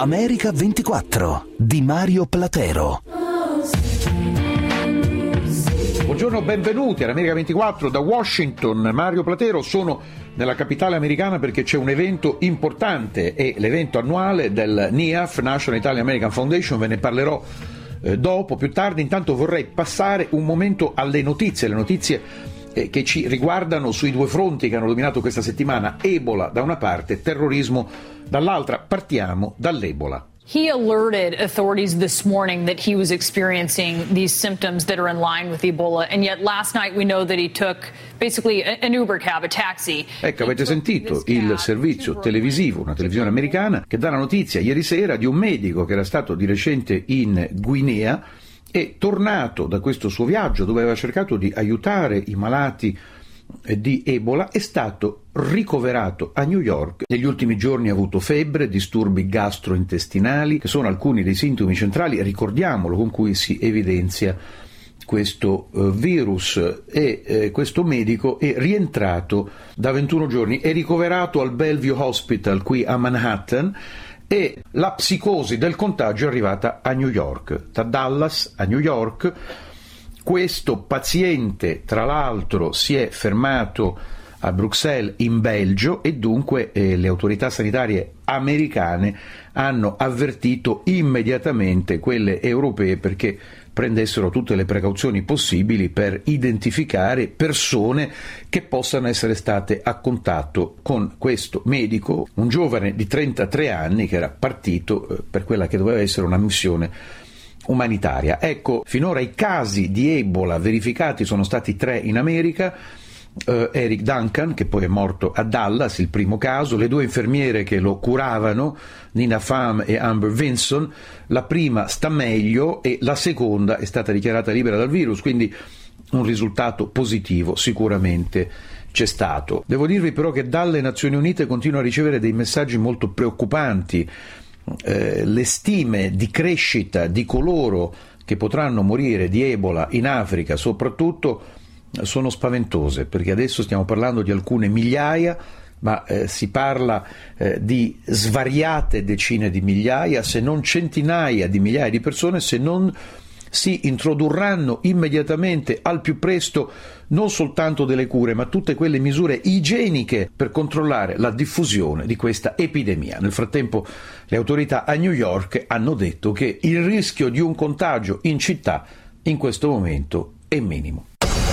America 24 di Mario Platero. Buongiorno, benvenuti all'America 24 da Washington. Mario Platero, sono nella capitale americana perché c'è un evento importante, è l'evento annuale del NIAF, National Italian American Foundation, ve ne parlerò più tardi. Intanto vorrei passare un momento alle notizie, che ci riguardano sui due fronti che hanno dominato questa settimana: Ebola da una parte, terrorismo dall'altra. Partiamo dall'Ebola. He alerted authorities this morning that he was experiencing these symptoms that are in line with Ebola, and yet last night we know that he took basically an Uber cab, a taxi. Ecco, avete sentito il servizio televisivo, una televisione americana, che dà la notizia ieri sera di un medico che era stato di recente in Guinea e tornato da questo suo viaggio dove aveva cercato di aiutare i malati di Ebola, è stato ricoverato a New York. Negli ultimi giorni ha avuto febbre, disturbi gastrointestinali, che sono alcuni dei sintomi centrali, ricordiamolo, con cui si evidenzia questo virus, e questo medico è rientrato da 21 giorni, è ricoverato al Bellevue Hospital qui a Manhattan, e la psicosi del contagio è arrivata a New York, da Dallas a New York. Questo paziente, tra l'altro, si è fermato a Bruxelles, in Belgio, e dunque le autorità sanitarie americane hanno avvertito immediatamente quelle europee perché prendessero tutte le precauzioni possibili per identificare persone che possano essere state a contatto con questo medico, un giovane di 33 anni che era partito per quella che doveva essere una missione umanitaria. Ecco, finora i casi di Ebola verificati sono stati 3 in America. Eric Duncan, che poi è morto a Dallas, il primo caso, le 2 infermiere che lo curavano, Nina Pham e Amber Vinson, la prima sta meglio e la seconda è stata dichiarata libera dal virus, quindi un risultato positivo sicuramente c'è stato. Devo dirvi però che dalle Nazioni Unite continuo a ricevere dei messaggi molto preoccupanti. Le stime di crescita di coloro che potranno morire di Ebola in Africa soprattutto sono spaventose, perché adesso stiamo parlando di alcune migliaia, ma si parla di svariate decine di migliaia, se non centinaia di migliaia di persone, se non si introdurranno immediatamente al più presto non soltanto delle cure, ma tutte quelle misure igieniche per controllare la diffusione di questa epidemia. Nel frattempo le autorità a New York hanno detto che il rischio di un contagio in città in questo momento è minimo.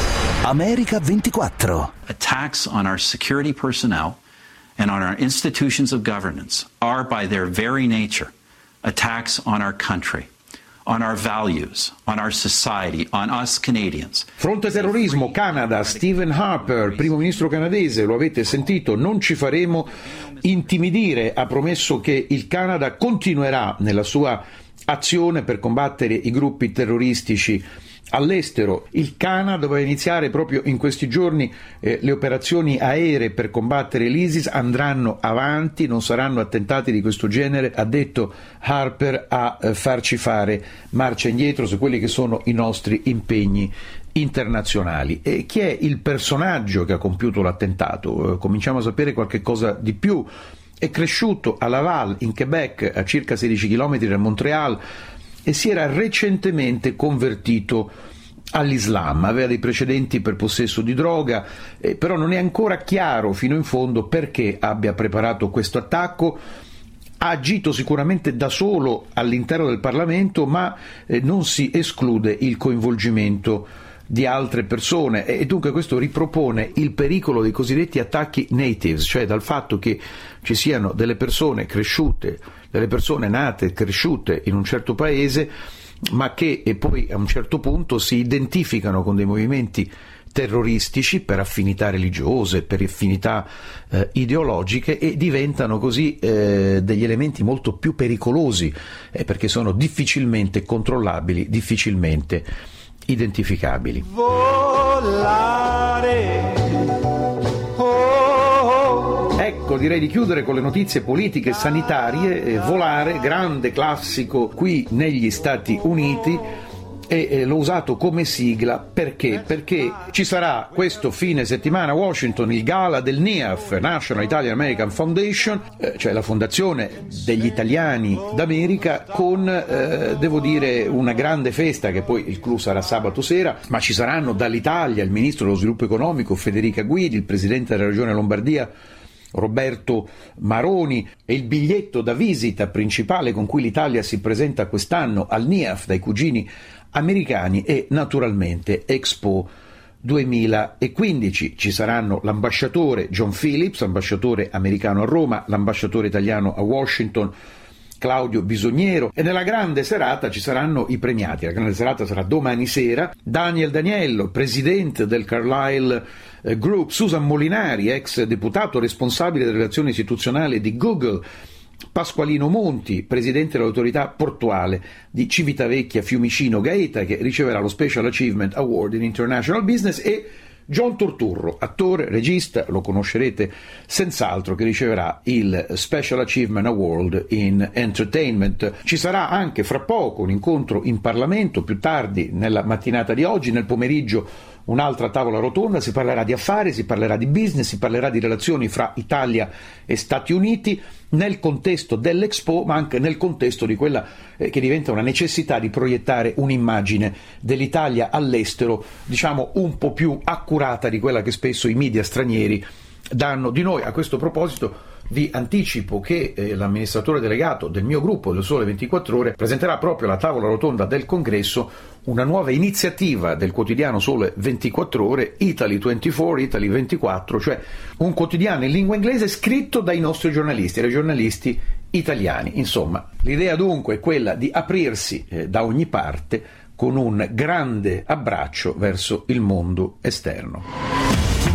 America 24. Attacks on our security personnel and on our institutions of governance are by their very nature attacks on our country, on our values, on our society, on us Canadians. Fronte terrorismo, Canada, Stephen Harper, primo ministro canadese, lo avete sentito, non ci faremo intimidire, ha promesso che il Canada continuerà nella sua azione per combattere i gruppi terroristici all'estero. Il Canada doveva iniziare proprio in questi giorni le operazioni aeree per combattere l'ISIS, andranno avanti, non saranno attentati di questo genere, ha detto Harper, a farci fare marcia indietro su quelli che sono i nostri impegni internazionali. E chi è il personaggio che ha compiuto l'attentato? Cominciamo a sapere qualche cosa di più. È cresciuto a Laval, in Quebec, a circa 16 km da Montréal, e si era recentemente convertito all'Islam, aveva dei precedenti per possesso di droga, però non è ancora chiaro fino in fondo perché abbia preparato questo attacco. Ha agito sicuramente da solo all'interno del Parlamento, ma non si esclude il coinvolgimento di altre persone, e dunque questo ripropone il pericolo dei cosiddetti attacchi natives, cioè dal fatto che ci siano delle persone cresciute, delle persone nate e cresciute in un certo paese, ma che poi a un certo punto si identificano con dei movimenti terroristici per affinità religiose, per affinità ideologiche, e diventano così degli elementi molto più pericolosi perché sono difficilmente controllabili, difficilmente identificabili. Ecco, direi di chiudere con le notizie politiche e sanitarie. Volare, grande classico qui negli Stati Uniti, e l'ho usato come sigla perché ci sarà questo fine settimana a Washington il gala del NIAF, National Italian American Foundation, cioè la fondazione degli italiani d'America, con devo dire una grande festa, che poi il clou sarà sabato sera, ma ci saranno dall'Italia il ministro dello sviluppo economico Federica Guidi, il presidente della regione Lombardia Roberto Maroni, e il biglietto da visita principale con cui l'Italia si presenta quest'anno al NIAF dai cugini americani e naturalmente Expo 2015. Ci saranno l'ambasciatore John Phillips, ambasciatore americano a Roma, l'ambasciatore italiano a Washington Claudio Bisogniero, e nella grande serata ci saranno i premiati. La grande serata sarà domani sera. Daniel Daniello, presidente del Carlyle Group, Susan Molinari, ex deputato responsabile delle relazioni istituzionali di Google, Pasqualino Monti, presidente dell'autorità portuale di Civitavecchia Fiumicino Gaeta, che riceverà lo Special Achievement Award in International Business, e John Turturro, attore, regista, lo conoscerete senz'altro, che riceverà il Special Achievement Award in Entertainment. Ci sarà anche fra poco un incontro in Parlamento, più tardi nella mattinata di oggi, nel pomeriggio un'altra tavola rotonda, si parlerà di affari, si parlerà di business, si parlerà di relazioni fra Italia e Stati Uniti nel contesto dell'Expo, ma anche nel contesto di quella che diventa una necessità di proiettare un'immagine dell'Italia all'estero, diciamo un po' più accurata di quella che spesso i media stranieri danno di noi. A questo proposito vi anticipo che l'amministratore delegato del mio gruppo, del Sole 24 Ore, presenterà proprio alla tavola rotonda del congresso una nuova iniziativa del quotidiano Sole 24 Ore, Italy 24, Italy 24, cioè un quotidiano in lingua inglese scritto dai nostri giornalisti, dai giornalisti italiani. Insomma, l'idea dunque è quella di aprirsi da ogni parte con un grande abbraccio verso il mondo esterno.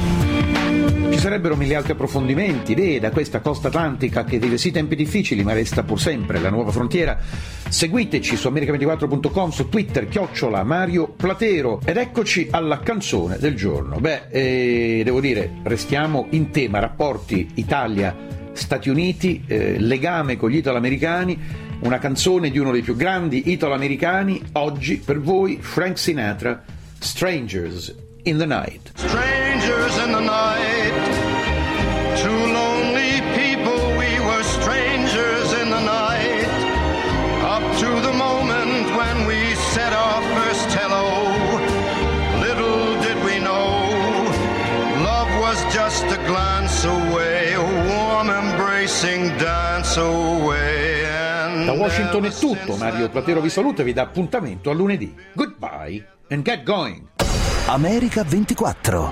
Ci sarebbero mille altri approfondimenti, idee da questa costa atlantica che vive sì tempi difficili ma resta pur sempre la nuova frontiera. Seguiteci su America24.com, su Twitter @Mario Platero, ed eccoci alla canzone del giorno. Devo dire, restiamo in tema rapporti Italia-Stati Uniti, legame con gli italoamericani, una canzone di uno dei più grandi italoamericani, oggi per voi Frank Sinatra, Strangers in the Night. Strangers in the night, two lonely people, we were strangers in the night, up to the moment when we said our first hello. Little did we know, love was just a glance away, a warm embracing dance away. Da Washington è tutto, Mario Platero vi saluta e vi dà appuntamento a lunedì. Goodbye and get going. America 24.